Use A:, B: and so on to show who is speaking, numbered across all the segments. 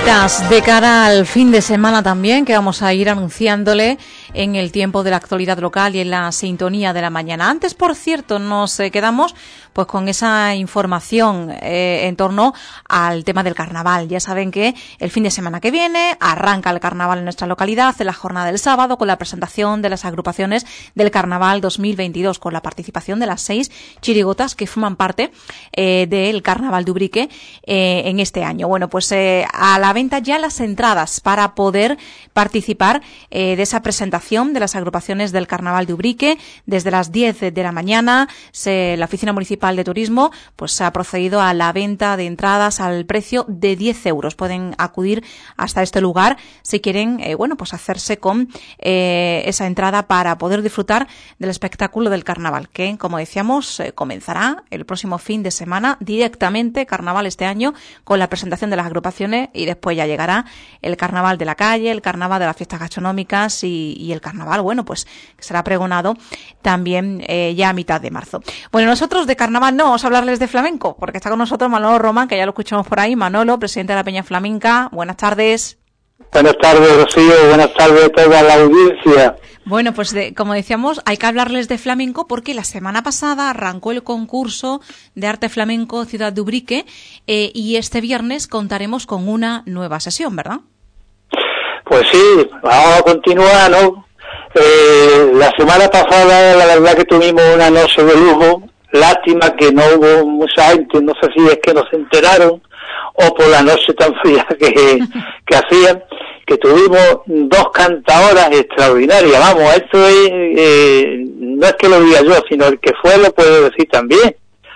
A: Cositas de cara al fin de semana también, que vamos a ir anunciándole en el tiempo de la actualidad local y en la sintonía de la mañana. Antes, por cierto, nos quedamos pues con esa información en torno al tema del carnaval. Ya saben que el fin de semana que viene arranca el carnaval en nuestra localidad, en la jornada del sábado, con la presentación de las agrupaciones del carnaval 2022, con la participación de las 6 chirigotas que forman parte del carnaval de Ubrique en este año. Bueno, pues a la venta ya las entradas para poder participar de esa presentación de las agrupaciones del carnaval de Ubrique. Desde las 10 de la mañana la Oficina Municipal de Turismo pues ha procedido a la venta de entradas al precio de 10 euros. Pueden acudir hasta este lugar si quieren pues hacerse con esa entrada para poder disfrutar del espectáculo del carnaval, que como decíamos comenzará el próximo fin de semana directamente, carnaval este año, con la presentación de las agrupaciones, y después ya llegará el carnaval de la calle, el carnaval de las fiestas gastronómicas y el carnaval, pues que será pregonado también ya a mitad de marzo. Bueno, nosotros de carnaval no vamos a hablarles de flamenco, porque está con nosotros Manolo Román, que ya lo escuchamos por ahí. Manolo, presidente de la Peña Flamenca, buenas tardes.
B: Buenas tardes, Rocío, buenas tardes a toda la audiencia.
A: Bueno, pues como decíamos, hay que hablarles de flamenco porque la semana pasada arrancó el concurso de arte flamenco Ciudad de Ubrique y este viernes contaremos con una nueva sesión, ¿verdad?
B: Pues sí, vamos a continuar, ¿no? La semana pasada la verdad que tuvimos una noche de lujo, lástima que no hubo mucha gente, no sé si es que no se enteraron o por la noche tan fría que hacían, que tuvimos 2 cantadoras extraordinarias. Vamos, esto es, no es que lo diga yo, sino el que fue lo puede decir también.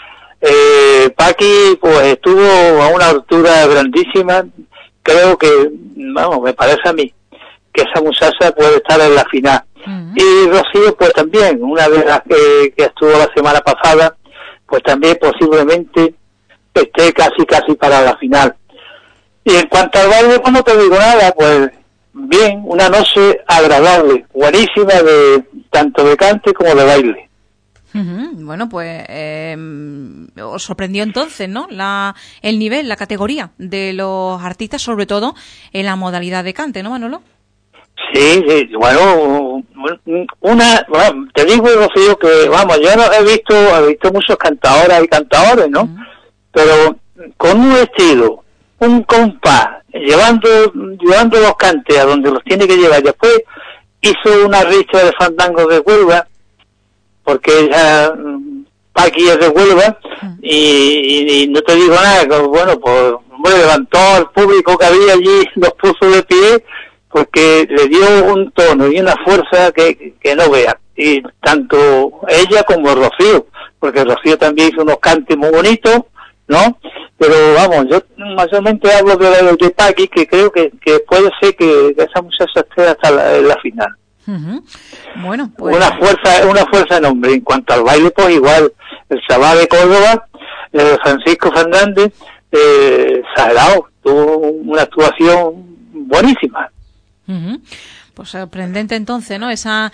B: Paqui pues estuvo a una altura grandísima. Creo que, me parece a mí que esa muchacha puede estar en la final. Uh-huh. Y Rocío pues también, una de las que estuvo la semana pasada, pues también posiblemente esté casi para la final. Y en cuanto al baile, pues no te digo nada, pues bien, una noche agradable, buenísima, tanto de cante como de baile.
A: Uh-huh. Bueno, pues os sorprendió entonces, ¿no? El nivel, la categoría de los artistas, sobre todo en la modalidad de cante, ¿no, Manolo?
B: Sí, bueno, te digo, Rocío, que yo no he visto muchos cantadoras y cantadores, ¿no? Uh-huh. Pero con un estilo, un compás, llevando los cantes a donde los tiene que llevar. Después hizo una richa de fandangos de Huelva, porque ella, Paqui es de Huelva, y no te digo nada, pues levantó al público que había allí, los puso de pie, porque le dio un tono y una fuerza que no vea. Y tanto ella como Rocío, porque Rocío también hizo unos cantes muy bonitos, ¿no? Pero yo mayormente hablo de Paqui, que creo que puede ser que esa muchacha esté hasta la final.
A: Uh-huh. Bueno, pues
B: una fuerza enorme. En cuanto al baile, pues igual, el chaval de Córdoba, Francisco Fernández, exagerado, tuvo una actuación buenísima.
A: Uh-huh. Pues sorprendente entonces, ¿no? Esa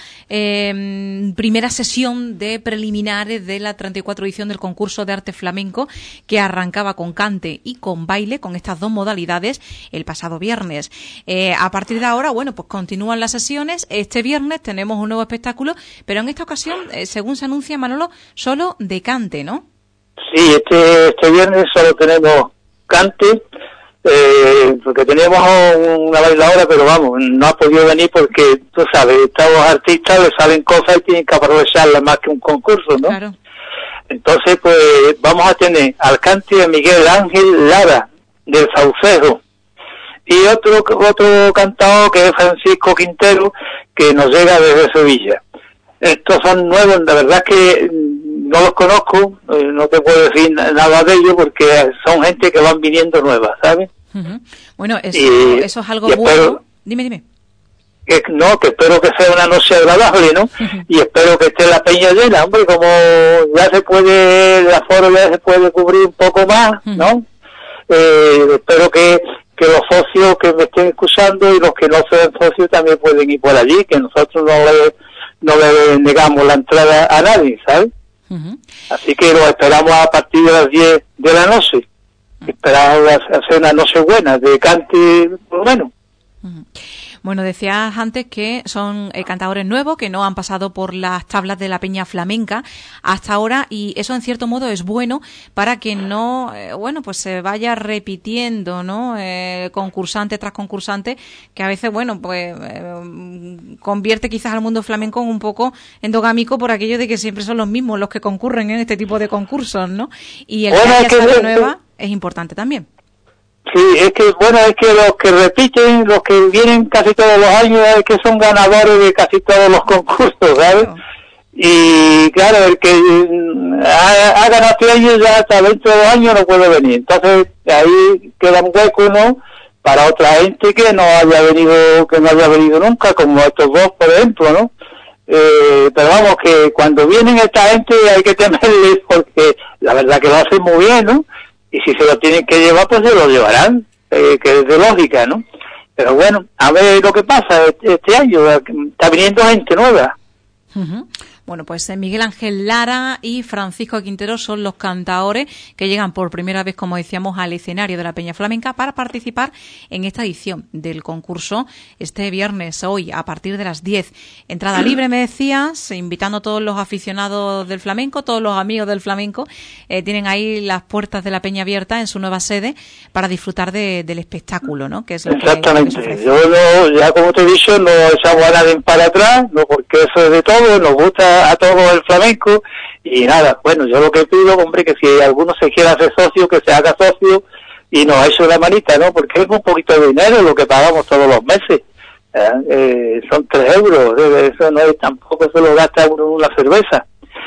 A: primera sesión de preliminares de la 34 edición del concurso de arte flamenco, que arrancaba con cante y con baile, con estas 2 modalidades, el pasado viernes. A partir de ahora, pues continúan las sesiones. Este viernes tenemos un nuevo espectáculo, pero en esta ocasión, según se anuncia, Manolo, solo de cante, ¿no?
B: Sí, este viernes solo tenemos cante, porque teníamos una bailadora, pero no ha podido venir porque, tú sabes, estos artistas les salen cosas y tienen que aprovecharlas más que un concurso, ¿no?
A: Claro.
B: Entonces, pues, vamos a tener al cante de Miguel Ángel Lara, del Saucedo, y otro cantador que es Francisco Quintero, que nos llega desde Sevilla. Estos son nuevos, la verdad es que no los conozco, no te puedo decir nada de ellos porque son gente que van viniendo nuevas, ¿sabes?
A: Uh-huh. Bueno, eso es algo bueno. Dime.
B: Que espero que sea una noche agradable, ¿no? Uh-huh. Y espero que esté la peña llena, hombre, como ya el aforo ya se puede cubrir un poco más, ¿no? Uh-huh. Espero que los socios que me estén escuchando y los que no sean socios también pueden ir por allí, que nosotros no le negamos la entrada a nadie, ¿sabes? Uh-huh. Así que lo esperamos a partir de las 10 de la noche. esperaba hacer una Nochebuena de cante, por lo menos.
A: Bueno, decías antes que son cantadores nuevos que no han pasado por las tablas de la Peña Flamenca hasta ahora, y eso en cierto modo es bueno para que no, pues se vaya repitiendo, ¿no? Concursante tras concursante, que a veces, convierte quizás al mundo flamenco un poco endogámico por aquello de que siempre son los mismos los que concurren en este tipo de concursos, ¿no? Y el que haya sangre nueva es importante también.
B: Sí, es que los que repiten, los que vienen casi todos los años, es que son ganadores de casi todos los concursos, ¿sabes? Claro. Y claro, el que ha ganado este año ya hasta dentro de 2 años no puede venir. Entonces ahí queda un hueco, ¿no? Para otra gente que no haya venido nunca, como estos dos, por ejemplo, ¿no? Pero vamos, que cuando vienen esta gente hay que temerles, porque la verdad que lo hacen muy bien, ¿no? Y si se lo tienen que llevar, pues se lo llevarán, que es de lógica, ¿no? Pero bueno, a ver lo que pasa este año, está viniendo gente nueva.
A: Uh-huh. Bueno, pues Miguel Ángel Lara y Francisco Quintero son los cantaores que llegan por primera vez, como decíamos, al escenario de la Peña Flamenca para participar en esta edición del concurso este viernes, hoy, a partir de las 10. Entrada libre, me decías, invitando a todos los aficionados del flamenco, todos los amigos del flamenco. Tienen ahí las puertas de la Peña abiertas en su nueva sede para disfrutar del espectáculo, ¿no? Que es lo
B: exactamente.
A: Que
B: yo ya como te he dicho, no echamos a nadie para atrás, no, porque eso es de todo, nos gusta a todo el flamenco, y nada, bueno, yo lo que pido, hombre, que si alguno se quiere hacer socio, que se haga socio y nos eche una manita, ¿no? Porque es un poquito de dinero lo que pagamos todos los meses, son 3 euros, eso no es tampoco, se lo gasta uno en una cerveza,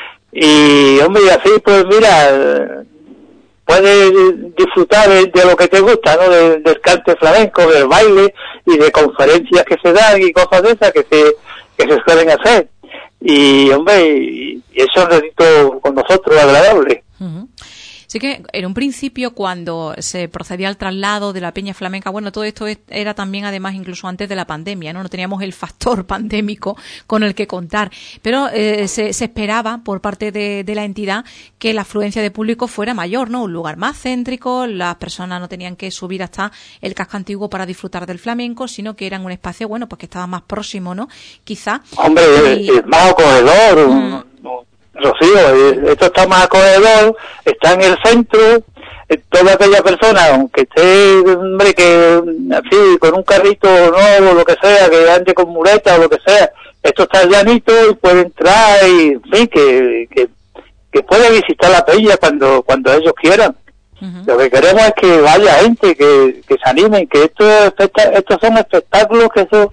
B: y hombre, y así pues mira, puedes disfrutar de lo que te gusta, ¿no? Del cante flamenco, del baile y de conferencias que se dan y cosas de esas que se suelen hacer. Y hombre, y eso es un ratito con nosotros agradable.
A: Uh-huh. Sí que en un principio, cuando se procedía al traslado de la Peña Flamenca, bueno, todo esto era también además incluso antes de la pandemia, ¿no? No teníamos el factor pandémico con el que contar, pero se esperaba por parte de la entidad que la afluencia de público fuera mayor, ¿no? Un lugar más céntrico, las personas no tenían que subir hasta el casco antiguo para disfrutar del flamenco, sino que eran un espacio, bueno, pues que estaba más próximo, ¿no? Quizá.
B: Hombre, es más acogedor, Rocío, esto está más acogedor, está en el centro, toda aquella persona, aunque esté, hombre, que así, con un carrito nuevo, lo que sea, que ande con muleta o lo que sea, esto está llanito y puede entrar y, en fin, que puede visitar la peña cuando ellos quieran. Uh-huh. Lo que queremos es que vaya gente, que se animen, que estos son espectáculos que eso...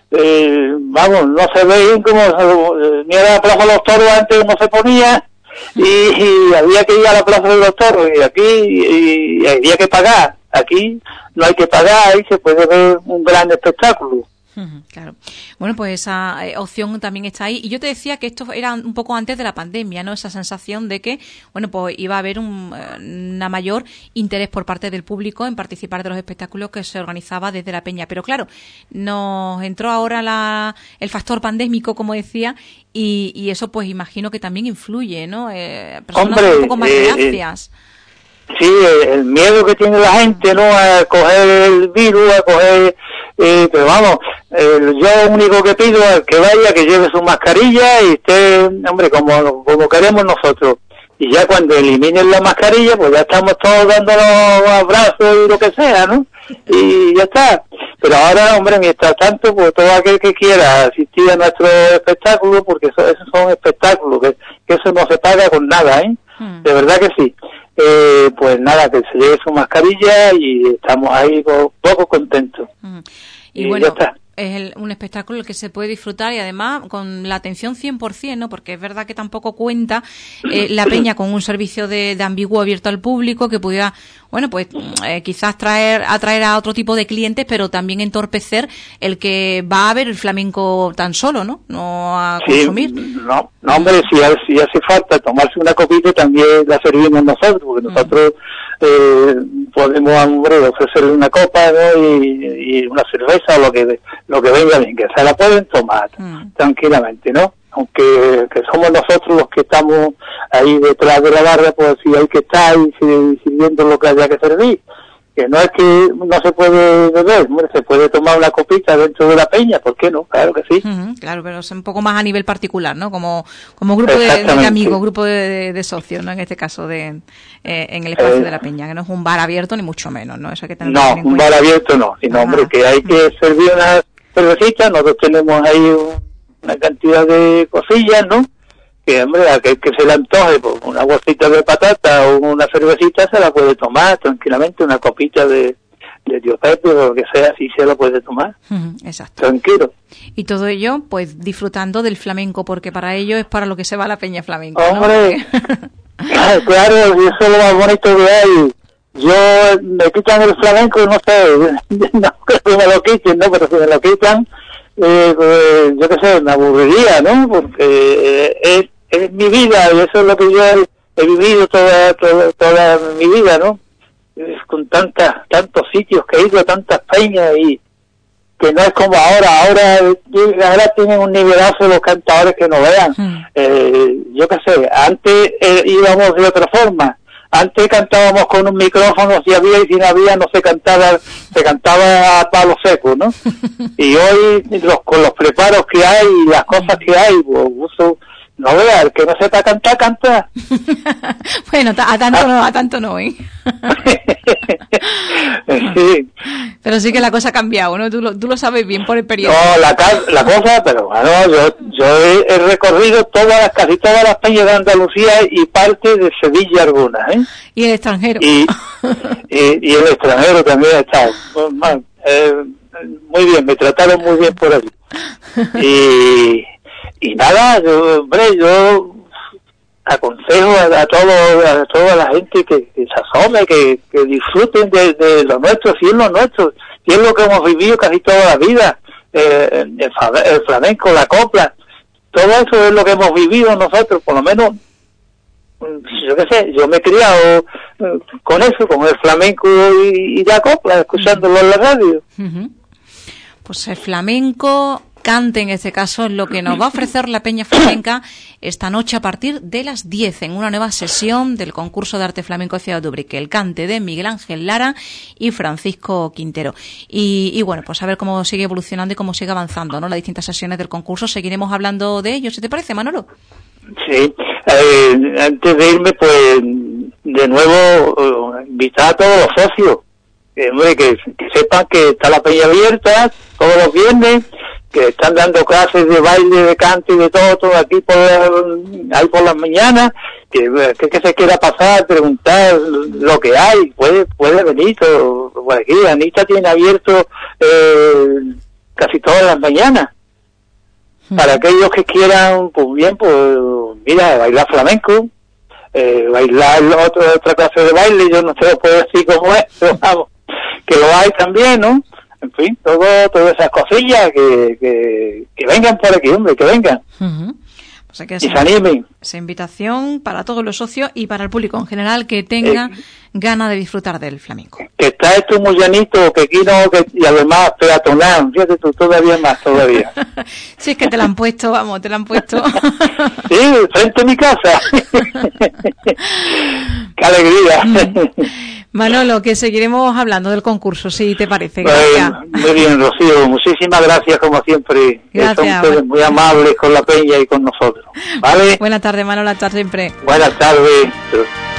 B: no se ve como mira la Plaza de los Toros antes como se ponía y había que ir a la Plaza de los Toros y aquí había que pagar. Aquí no hay que pagar y se puede ver un gran espectáculo.
A: Claro. Bueno, pues esa opción también está ahí. Y yo te decía que esto era un poco antes de la pandemia, ¿no? Esa sensación de que, bueno, pues iba a haber una mayor interés por parte del público en participar de los espectáculos que se organizaba desde la Peña. Pero claro, nos entró ahora el factor pandémico, como decía, y eso pues imagino que también influye, ¿no? Personas
B: Hombre,
A: un poco más reacias.
B: Sí, el miedo que tiene la gente, ¿no? A coger el virus, pero vamos, yo lo único que pido es que vaya, que lleve su mascarilla y esté, hombre, como queremos nosotros. Y ya cuando eliminen la mascarilla, pues ya estamos todos dándonos abrazos y lo que sea, ¿no? Y ya está. Pero ahora, hombre, mientras tanto, pues todo aquel que quiera asistir a nuestro espectáculo, porque esos son espectáculos, que eso no se paga con nada, ¿eh? De verdad que sí. Pues nada, que se lleve su mascarilla y estamos ahí poco contentos.
A: Y bueno, ya está. Es un espectáculo que se puede disfrutar y además con la atención 100%, ¿no? Porque es verdad que tampoco cuenta la Peña con un servicio de ambiguo abierto al público que pudiera, bueno, pues quizás atraer a otro tipo de clientes, pero también entorpecer el que va a ver el flamenco tan solo, ¿no? No a consumir.
B: No, hombre, si hace falta tomarse una copita también la servimos nosotros, porque nosotros podemos, hombre, ofrecerle una copa, ¿no? y una cerveza o lo que venga bien, que se la pueden tomar tranquilamente, ¿no? Aunque que somos nosotros los que estamos ahí detrás de la barra, pues si hay que estar sirviendo lo que haya que servir. Que no es que no se puede beber, se puede tomar una copita dentro de la peña, ¿por qué no? Claro que sí.
A: Claro, pero es un poco más a nivel particular, ¿no? Como grupo de amigos, grupo de socios, ¿no? En este caso en el espacio de la peña, que no es un bar abierto ni mucho menos, ¿no? Eso hay que tener en cuenta.
B: Un bar abierto no, sino, hombre, que hay que servir una cervecita. Nosotros tenemos ahí una cantidad de cosillas, ¿no? Que, hombre, a que se le antoje, pues, una bolsita de patata o una cervecita se la puede tomar tranquilamente, una copita de Tío Pepe o lo que sea, sí se la puede tomar.
A: Exacto.
B: Tranquilo.
A: Y todo ello, pues, disfrutando del flamenco, porque para ello es para lo que se va la peña flamenco,
B: hombre, ¿no? Claro, eso es lo más bonito que hay. Me quitan el flamenco, no sé, no creo que me lo quiten, ¿no? Pero si me lo quitan, pues, yo qué sé, me aburriría, ¿no? Porque es mi vida y eso es lo que yo he vivido toda mi vida, ¿no? Con tantos sitios que he ido, tantas peñas, y que no es como ahora tienen un nivelazo los cantadores que no vean. Yo qué sé, antes íbamos de otra forma. Antes cantábamos con un micrófono, si había y si no había, no se cantaba a palo seco, ¿no? Y hoy, con los preparos que hay y las cosas que hay, pues, no vea, el que no sepa cantar, canta.
A: Bueno, a tanto no, ¿eh?
B: Sí.
A: Pero sí que la cosa ha cambiado, ¿no? Tú lo sabes bien por experiencia.
B: No, la cosa, pero bueno, yo he recorrido casi todas las peñas de Andalucía y parte de Sevilla algunas, ¿eh?
A: Y el extranjero.
B: Y el extranjero también ha estado. Muy bien, me trataron muy bien por allí. Y nada, yo aconsejo a toda la gente que se asome, que disfruten de lo nuestro, si es lo nuestro, si es lo que hemos vivido casi toda la vida, el flamenco, la copla, todo eso es lo que hemos vivido nosotros, por lo menos, yo qué sé, yo me he criado con eso, con el flamenco y la copla, escuchándolo en la radio.
A: Pues el flamenco, cante en este caso, es lo que nos va a ofrecer la Peña Flamenca esta noche a partir de las 10 en una nueva sesión del concurso de arte flamenco de Ciudad de Ubrique, el cante de Miguel Ángel Lara y Francisco Quintero. Y bueno, pues a ver cómo sigue evolucionando y cómo sigue avanzando, ¿no? Las distintas sesiones del concurso, seguiremos hablando de ello, ¿si te parece, Manolo?
B: Sí, antes de irme, pues, de nuevo, invitar a todos los socios, que sepan que está la peña abierta todos los viernes, que están dando clases de baile, de canto y de todo aquí por las mañanas, que se quiera pasar, preguntar lo que hay, puede venir por aquí. Anita tiene abierto casi todas las mañanas. Para aquellos que quieran, pues bien, pues mira, bailar flamenco, bailar otra clase de baile, yo no te lo puedo decir cómo es, pero vamos, que lo hay también, ¿no? En fin, todas esas cosillas que vengan por aquí, hombre, que vengan.
A: O sea que
B: y se animen.
A: Esa invitación para todos los socios y para el público en general que tenga ganas de disfrutar del flamenco.
B: Que está esto muy llanito, y además peatonal, fíjate tú, todavía más.
A: Sí, es que te la han puesto, vamos,
B: Sí, frente a mi casa. ¡Qué alegría!
A: Manolo, que seguiremos hablando del concurso, si te parece.
B: Gracias. Muy bien, Rocío, muchísimas gracias como siempre.
A: Gracias.
B: Son ustedes muy amables con la peña y con nosotros. ¿Vale?
A: Buenas tardes, Manolo, hasta siempre.
B: Buenas tardes.